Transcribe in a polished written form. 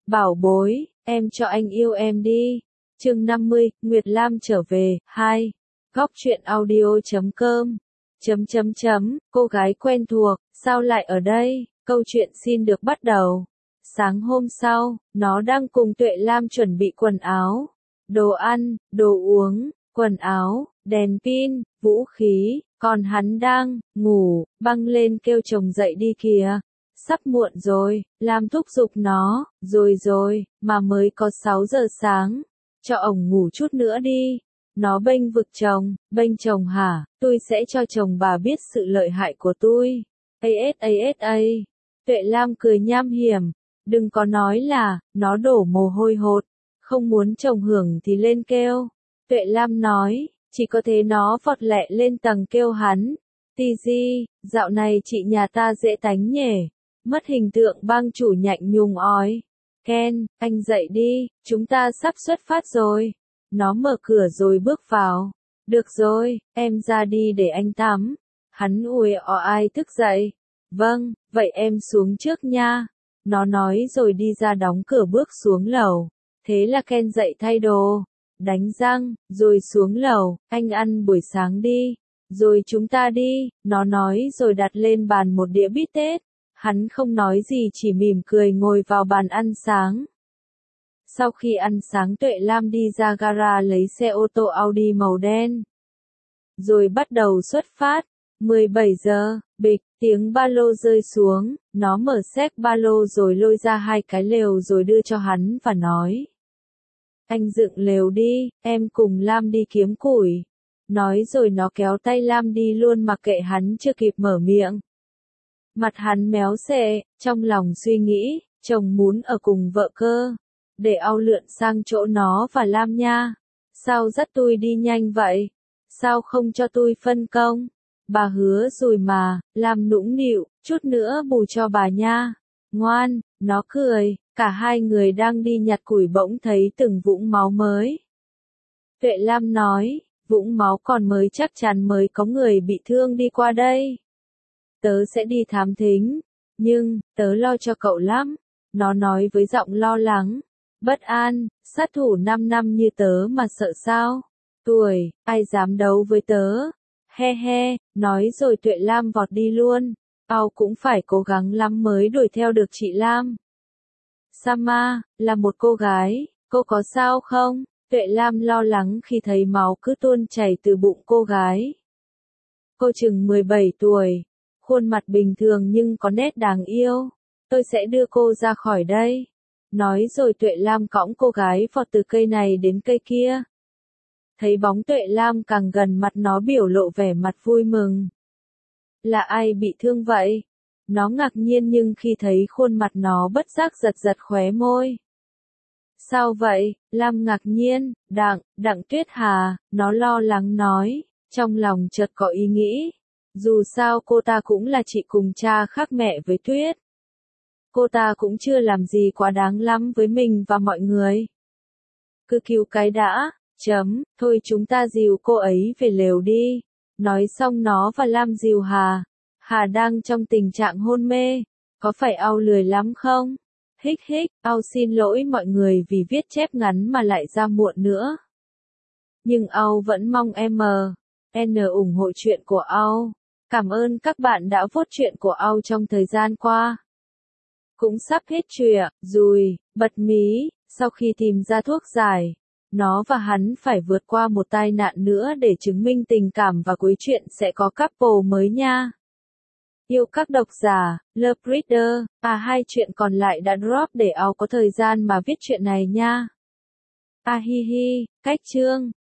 Bảo bối, em cho anh yêu em đi. Chương 50, Nguyệt Lam trở về, 2. Góc truyện audio.com. Cô gái quen thuộc, sao lại ở đây? Câu chuyện xin được bắt đầu. Sáng hôm sau, nó đang cùng Tuệ Lam chuẩn bị quần áo, đồ ăn, đồ uống, quần áo, đèn pin, vũ khí, còn hắn đang ngủ, băng lên kêu chồng dậy đi kìa. Sắp muộn rồi, Lam thúc giục nó, rồi, mà mới có 6 giờ sáng. Cho ổng ngủ chút nữa đi. Nó bênh vực chồng, bênh chồng hả? Tôi sẽ cho chồng bà biết sự lợi hại của tôi. ASASA. Tuệ Lam cười nham hiểm. Đừng có nói là, nó đổ mồ hôi hột. Không muốn chồng hưởng thì lên kêu. Tuệ Lam nói, chỉ có thế nó vọt lẹ lên tầng kêu hắn. Tì, dạo này chị nhà ta dễ tánh nhỉ. Mất hình tượng bang chủ nhạnh nhùng ói. Ken, anh dậy đi, chúng ta sắp xuất phát rồi. Nó mở cửa rồi bước vào. Được rồi, em ra đi để anh tắm. Hắn ui ai thức dậy. Vâng, vậy em xuống trước nha. Nó nói rồi đi ra đóng cửa bước xuống lầu. Thế là Ken dậy thay đồ, đánh răng, rồi xuống lầu, anh ăn buổi sáng đi. Rồi chúng ta đi, nó nói rồi đặt lên bàn một đĩa bít tết. Hắn không nói gì chỉ mỉm cười ngồi vào bàn ăn sáng. Sau khi ăn sáng Tuệ Lam đi ra gara lấy xe ô tô Audi màu đen. Rồi bắt đầu xuất phát. 17 giờ, bịch, tiếng ba lô rơi xuống, nó mở xếp ba lô rồi lôi ra 2 cái lều rồi đưa cho hắn và nói. Anh dựng lều đi, em cùng Lam đi kiếm củi. Nói rồi nó kéo tay Lam đi luôn mặc kệ hắn chưa kịp mở miệng. Mặt hắn méo xệ, trong lòng suy nghĩ, chồng muốn ở cùng vợ cơ. Để ao lượn sang chỗ nó và Lam nha. Sao dắt tôi đi nhanh vậy? Sao không cho tôi phân công? Bà hứa rồi mà, Lam nũng nịu, chút nữa bù cho bà nha. Ngoan, nó cười, cả hai người đang đi nhặt củi bỗng thấy từng vũng máu mới. Tuệ Lam nói, vũng máu còn mới chắc chắn mới có người bị thương đi qua đây. Tớ sẽ đi thám thính, nhưng, tớ lo cho cậu lắm. Nó nói với giọng lo lắng, bất an, sát thủ 5 năm như tớ mà sợ sao? Tuổi, ai dám đấu với tớ? He, nói rồi Tuệ Lam vọt đi luôn. Ao cũng phải cố gắng lắm mới đuổi theo được chị Lam. Sama, là một cô gái, cô có sao không? Tuệ Lam lo lắng khi thấy máu cứ tuôn chảy từ bụng cô gái. Cô chừng 17 tuổi. Khuôn mặt bình thường nhưng có nét đáng yêu. Tôi sẽ đưa cô ra khỏi đây. Nói rồi Tuệ Lam cõng cô gái vọt từ cây này đến cây kia. Thấy bóng Tuệ Lam càng gần mặt nó biểu lộ vẻ mặt vui mừng. Là ai bị thương vậy? Nó ngạc nhiên nhưng khi thấy khuôn mặt nó bất giác giật khóe môi. Sao vậy? Lam ngạc nhiên, Đặng Tuyết Hà, nó lo lắng nói, trong lòng chợt có ý nghĩ. Dù sao cô ta cũng là chị cùng cha khác mẹ với Tuyết. Cô ta cũng chưa làm gì quá đáng lắm với mình và mọi người. Cứ cứu cái đã, thôi chúng ta dìu cô ấy về lều đi. Nói xong nó và Lam dìu Hà. Hà đang trong tình trạng hôn mê. Có phải Ao lười lắm không? Hích, Ao xin lỗi mọi người vì viết chép ngắn mà lại ra muộn nữa. Nhưng Ao vẫn mong N ủng hộ chuyện của Ao. Cảm ơn các bạn đã vote chuyện của Ao trong thời gian qua. Cũng sắp hết chuyện, rồi, bật mí, sau khi tìm ra thuốc giải, nó và hắn phải vượt qua một tai nạn nữa để chứng minh tình cảm và cuối chuyện sẽ có couple mới nha. Yêu các độc giả, Love Reader, 2 chuyện còn lại đã drop để Ao có thời gian mà viết chuyện này nha. Hi, cách chương.